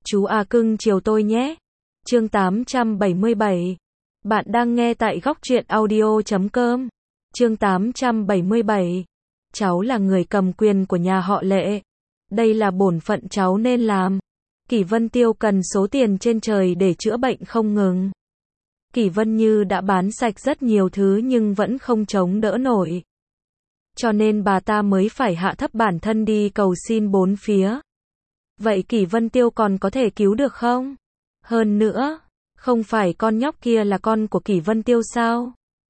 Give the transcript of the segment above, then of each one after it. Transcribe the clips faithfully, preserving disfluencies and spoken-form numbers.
Chú A cưng chiều tôi nhé. Chương tám trăm bảy mươi bảy. Bạn đang nghe tại góc truyện audio chấm com. Chương tám trăm bảy mươi bảy. Cháu là người cầm quyền của nhà họ Lệ. Đây là bổn phận cháu nên làm. Kỷ Vân Tiêu cần số tiền trên trời để chữa bệnh không ngừng. Kỷ Vân Như đã bán sạch rất nhiều thứ nhưng vẫn không chống đỡ nổi. Cho nên bà ta mới phải hạ thấp bản thân đi cầu xin bốn phía. Vậy Kỷ Vân Tiêu còn có thể cứu được không? Hơn nữa, không phải con nhóc kia là con của Kỷ Vân Tiêu sao?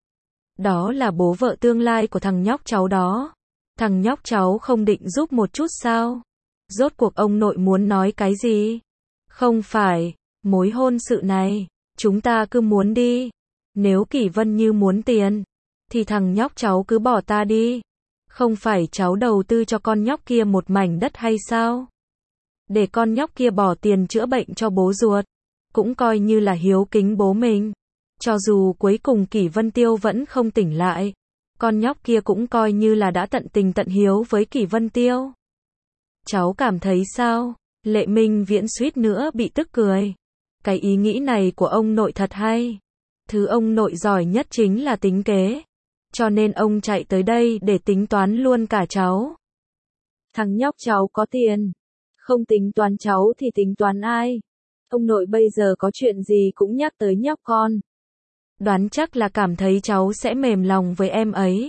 Đó là bố vợ tương lai của thằng nhóc cháu đó. Thằng nhóc cháu không định giúp một chút sao? Rốt cuộc ông nội muốn nói cái gì? Không phải, mối hôn sự này, chúng ta cứ muốn đi. Nếu Kỷ Vân Như muốn tiền, thì thằng nhóc cháu cứ bỏ ta đi. Không phải cháu đầu tư cho con nhóc kia một mảnh đất hay sao? Để con nhóc kia bỏ tiền chữa bệnh cho bố ruột, cũng coi như là hiếu kính bố mình. Cho dù cuối cùng Kỷ Vân Tiêu vẫn không tỉnh lại, con nhóc kia cũng coi như là đã tận tình tận hiếu với Kỷ Vân Tiêu. Cháu cảm thấy sao? Lệ Minh Viễn suýt nữa bị tức cười. Cái ý nghĩ này của ông nội thật hay. Thứ ông nội giỏi nhất chính là tính kế. Cho nên ông chạy tới đây để tính toán luôn cả cháu. Thằng nhóc cháu có tiền. Không tính toán cháu thì tính toán ai? Ông nội bây giờ có chuyện gì cũng nhắc tới nhóc con. Đoán chắc là cảm thấy cháu sẽ mềm lòng với em ấy.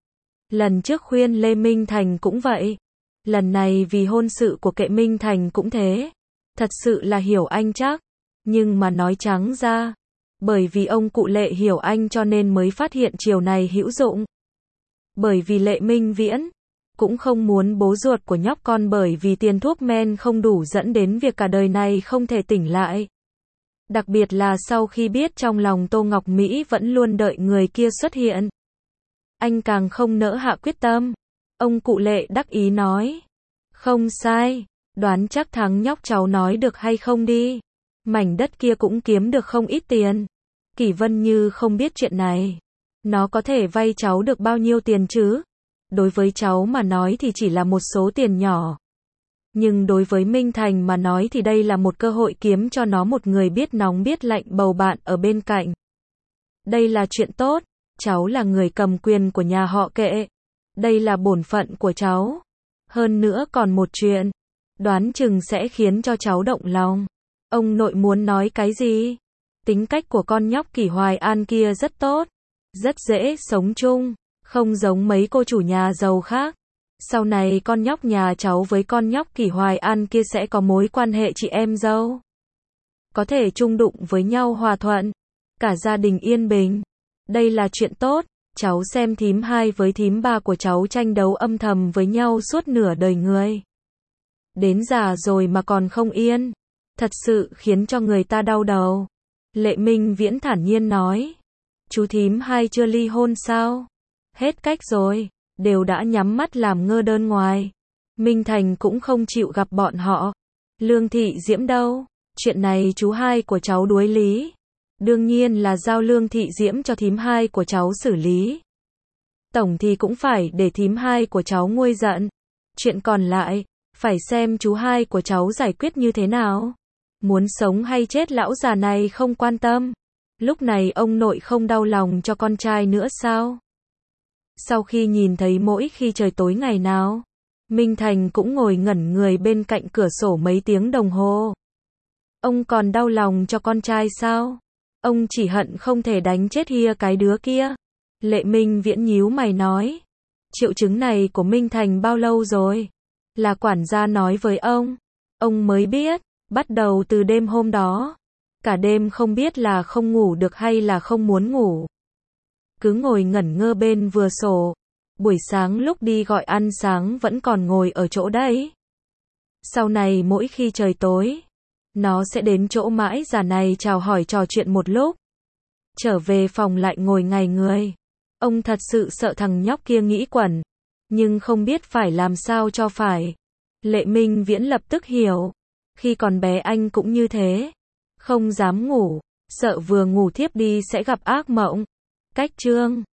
Lần trước khuyên Lê Minh Thành cũng vậy. Lần này vì hôn sự của Kệ Minh Thành cũng thế. Thật sự là hiểu anh chắc. Nhưng mà nói trắng ra, bởi vì ông cụ Lệ hiểu anh cho nên mới phát hiện chiều này hữu dụng. Bởi vì Lệ Minh Viễn cũng không muốn bố ruột của nhóc con bởi vì tiền thuốc men không đủ dẫn đến việc cả đời này không thể tỉnh lại. Đặc biệt là sau khi biết trong lòng Tô Ngọc Mỹ vẫn luôn đợi người kia xuất hiện. Anh càng không nỡ hạ quyết tâm. Ông cụ Lệ đắc ý nói. Không sai, đoán chắc thằng nhóc cháu nói được hay không đi. Mảnh đất kia cũng kiếm được không ít tiền. Kỷ Vân Như không biết chuyện này. Nó có thể vay cháu được bao nhiêu tiền chứ? Đối với cháu mà nói thì chỉ là một số tiền nhỏ. Nhưng đối với Minh Thành mà nói thì đây là một cơ hội kiếm cho nó một người biết nóng biết lạnh bầu bạn ở bên cạnh. Đây là chuyện tốt. Cháu là người cầm quyền của nhà họ Kệ. Đây là bổn phận của cháu. Hơn nữa còn một chuyện. Đoán chừng sẽ khiến cho cháu động lòng. Ông nội muốn nói cái gì? Tính cách của con nhóc Kỷ Hoài An kia rất tốt. Rất dễ sống chung. Không giống mấy cô chủ nhà giàu khác. Sau này con nhóc nhà cháu với con nhóc Kỷ Hoài An kia sẽ có mối quan hệ chị em dâu. Có thể chung đụng với nhau hòa thuận. Cả gia đình yên bình. Đây là chuyện tốt. Cháu xem thím hai với thím ba của cháu tranh đấu âm thầm với nhau suốt nửa đời người. Đến già rồi mà còn không yên. Thật sự khiến cho người ta đau đầu. Lệ Minh Viễn thản nhiên nói. Chú thím hai chưa ly hôn sao? Hết cách rồi. Đều đã nhắm mắt làm ngơ đơn ngoài. Minh Thành cũng không chịu gặp bọn họ. Lương Thị Diễm đâu? Chuyện này chú hai của cháu đuối lý. Đương nhiên là giao Lương Thị Diễm cho thím hai của cháu xử lý. Tổng thì cũng phải để thím hai của cháu nguôi giận. Chuyện còn lại, phải xem chú hai của cháu giải quyết như thế nào. Muốn sống hay chết lão già này không quan tâm. Lúc này ông nội không đau lòng cho con trai nữa sao? Sau khi nhìn thấy mỗi khi trời tối ngày nào, Minh Thành cũng ngồi ngẩn người bên cạnh cửa sổ mấy tiếng đồng hồ. Ông còn đau lòng cho con trai sao? Ông chỉ hận không thể đánh chết hia cái đứa kia. Lệ Minh Viễn nhíu mày nói. Triệu chứng này của Minh Thành bao lâu rồi? Là quản gia nói với ông. Ông mới biết, bắt đầu từ đêm hôm đó. Cả đêm không biết là không ngủ được hay là không muốn ngủ. Cứ ngồi ngẩn ngơ bên vừa sổ. Buổi sáng lúc đi gọi ăn sáng vẫn còn ngồi ở chỗ đấy. Sau này mỗi khi trời tối, nó sẽ đến chỗ mãi già này chào hỏi trò chuyện một lúc. Trở về phòng lại ngồi ngày người. Ông thật sự sợ thằng nhóc kia nghĩ quẩn. Nhưng không biết phải làm sao cho phải. Lệ Minh Viễn lập tức hiểu. Khi còn bé anh cũng như thế. Không dám ngủ. Sợ vừa ngủ thiếp đi sẽ gặp ác mộng. Cách chương